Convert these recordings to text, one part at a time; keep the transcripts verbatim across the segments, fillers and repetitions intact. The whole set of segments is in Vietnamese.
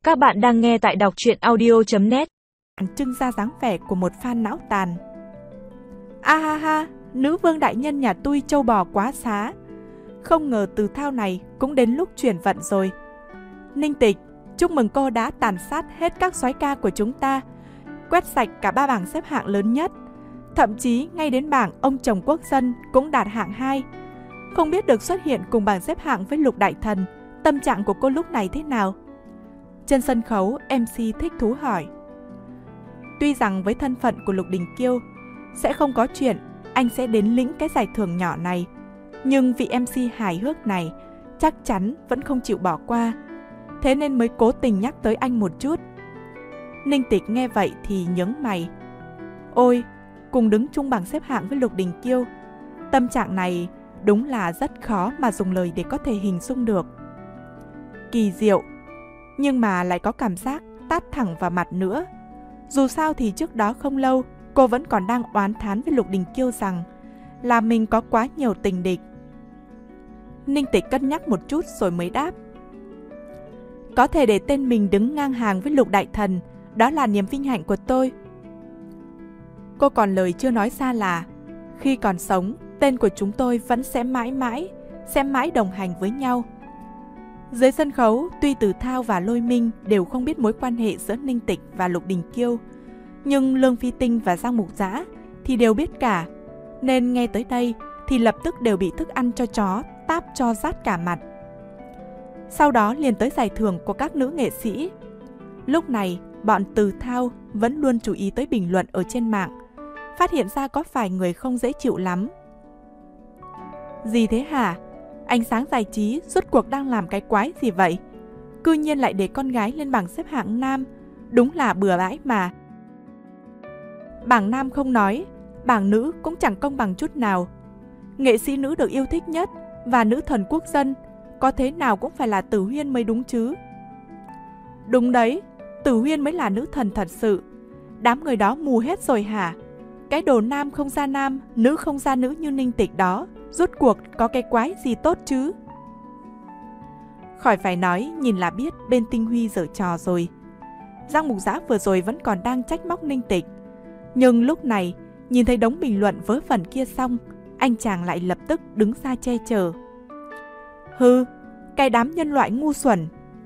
Các bạn đang nghe tại đọc truyện audio chấm net. Trưng ra dáng vẻ của một fan não tàn. A ha ha, nữ vương đại nhân nhà tôi trâu bò quá xá. Không ngờ từ thao này cũng đến lúc chuyển vận rồi. Ninh Tịch, chúc mừng cô đã tàn sát hết các soái ca của chúng ta, quét sạch cả ba bảng xếp hạng lớn nhất. Thậm chí ngay đến bảng ông chồng quốc dân cũng đạt hạng hai. Không biết được xuất hiện cùng bảng xếp hạng với Lục Đại Thần, tâm trạng của cô lúc này thế nào? Trên sân khấu, em xê thích thú hỏi. Tuy rằng với thân phận của Lục Đình Kiêu, sẽ không có chuyện anh sẽ đến lĩnh cái giải thưởng nhỏ này, nhưng vị em xê hài hước này chắc chắn vẫn không chịu bỏ qua, thế nên mới cố tình nhắc tới anh một chút. Ninh Tịch nghe vậy thì nhướng mày. Ôi, cùng đứng chung bảng xếp hạng với Lục Đình Kiêu, tâm trạng này đúng là rất khó mà dùng lời để có thể hình dung được. Kỳ diệu, nhưng mà lại có cảm giác tát thẳng vào mặt nữa. Dù sao thì trước đó không lâu, cô vẫn còn đang oán thán với Lục Đình Kiêu rằng là mình có quá nhiều tình địch. Ninh Tịch cân nhắc một chút rồi mới đáp. Có thể để tên mình đứng ngang hàng với Lục Đại Thần, đó là niềm vinh hạnh của tôi. Cô còn lời chưa nói ra là khi còn sống, tên của chúng tôi vẫn sẽ mãi mãi, sẽ mãi đồng hành với nhau. Dưới sân khấu, tuy Từ Thao và Lôi Minh đều không biết mối quan hệ giữa Ninh Tịch và Lục Đình Kiêu, nhưng Lương Phi Tinh và Giang Mục Dã thì đều biết cả, nên nghe tới đây thì lập tức đều bị thức ăn cho chó táp cho rát cả mặt. Sau đó liền tới giải thưởng của các nữ nghệ sĩ. Lúc này, bọn Từ Thao vẫn luôn chú ý tới bình luận ở trên mạng, phát hiện ra có vài người không dễ chịu lắm. Gì thế hả? Ánh sáng giải trí rốt cuộc đang làm cái quái gì vậy? Cư nhiên lại để con gái lên bảng xếp hạng nam, đúng là bừa bãi mà. Bảng nam không nói, bảng nữ cũng chẳng công bằng chút nào. Nghệ sĩ nữ được yêu thích nhất và nữ thần quốc dân, có thế nào cũng phải là Tử Huyên mới đúng chứ. Đúng đấy, Tử Huyên mới là nữ thần thật sự. Đám người đó mù hết rồi hả? Cái đồ nam không ra nam, nữ không ra nữ như Ninh Tịch đó, rốt cuộc có cái quái gì tốt chứ? Khỏi phải nói, nhìn là biết bên Tinh Huy giở trò rồi. Giang Mục Dã vừa rồi vẫn còn đang trách móc Ninh Tịch, nhưng lúc này nhìn thấy đống bình luận vớ vẩn kia xong, anh chàng lại lập tức đứng ra che chở. Hừ, cái đám nhân loại ngu xuẩn.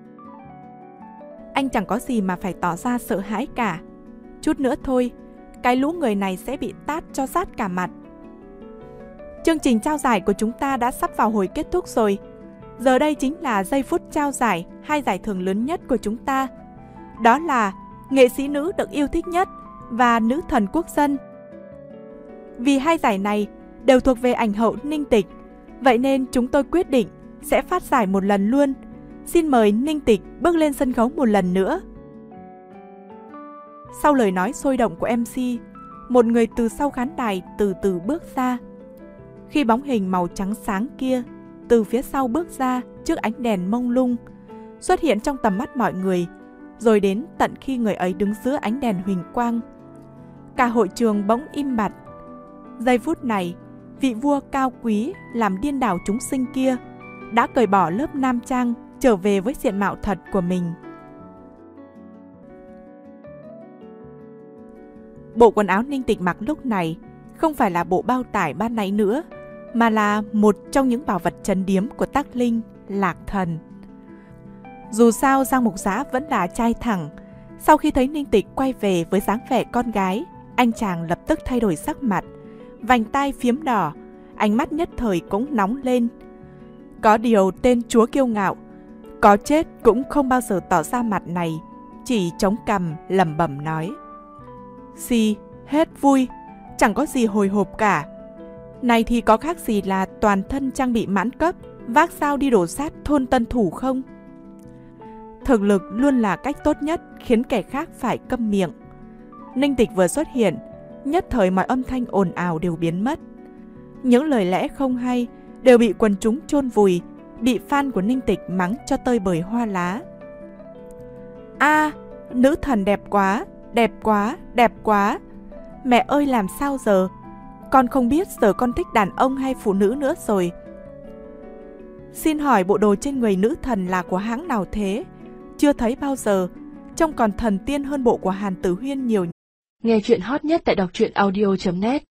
Anh chẳng có gì mà phải tỏ ra sợ hãi cả. Chút nữa thôi, cái lũ người này sẽ bị tát cho rát cả mặt. Chương trình trao giải của chúng ta đã sắp vào hồi kết thúc rồi. Giờ đây chính là giây phút trao giải hai giải thưởng lớn nhất của chúng ta. Đó là nghệ sĩ nữ được yêu thích nhất và nữ thần quốc dân. Vì hai giải này đều thuộc về ảnh hậu Ninh Tịch, vậy nên chúng tôi quyết định sẽ phát giải một lần luôn. Xin mời Ninh Tịch bước lên sân khấu một lần nữa. Sau lời nói sôi động của em xê, một người từ sau khán đài từ từ bước ra. Khi bóng hình màu trắng sáng kia từ phía sau bước ra trước ánh đèn mông lung, xuất hiện trong tầm mắt mọi người, rồi đến tận khi người ấy đứng giữa ánh đèn huỳnh quang, cả hội trường bỗng im bặt. Giây phút này, vị vua cao quý làm điên đảo chúng sinh kia đã cởi bỏ lớp nam trang, trở về với diện mạo thật của mình. Bộ quần áo Ninh Tịch mặc lúc này không phải là bộ bao tải ban nãy nữa, mà là một trong những bảo vật trấn điếm của Tắc Linh, Lạc Thần. Dù sao Giang Mục Dã vẫn là trai thẳng, sau khi thấy Ninh Tịch quay về với dáng vẻ con gái, anh chàng lập tức thay đổi sắc mặt, vành tai phiếm đỏ, ánh mắt nhất thời cũng nóng lên. Có điều tên chúa kiêu ngạo, có chết cũng không bao giờ tỏ ra mặt này, chỉ chống cằm lẩm bẩm nói. Xì, hết vui, chẳng có gì hồi hộp cả. Này thì có khác gì là toàn thân trang bị mãn cấp, vác sao đi đổ sát thôn Tân Thủ không? Thực lực luôn là cách tốt nhất khiến kẻ khác phải câm miệng. Ninh Tịch vừa xuất hiện, nhất thời mọi âm thanh ồn ào đều biến mất. Những lời lẽ không hay đều bị quần chúng chôn vùi, bị fan của Ninh Tịch mắng cho tơi bời hoa lá. A, à, nữ thần đẹp quá, đẹp quá, đẹp quá. Mẹ ơi làm sao giờ? Con không biết giờ con thích đàn ông hay phụ nữ nữa rồi. Xin hỏi bộ đồ trên người nữ thần là của hãng nào thế? chưa thấy bao giờ, trông còn thần tiên hơn bộ của Hàn Tử Huyên nhiều. Nghe chuyện hot nhất tại đọc truyện audio chấm net.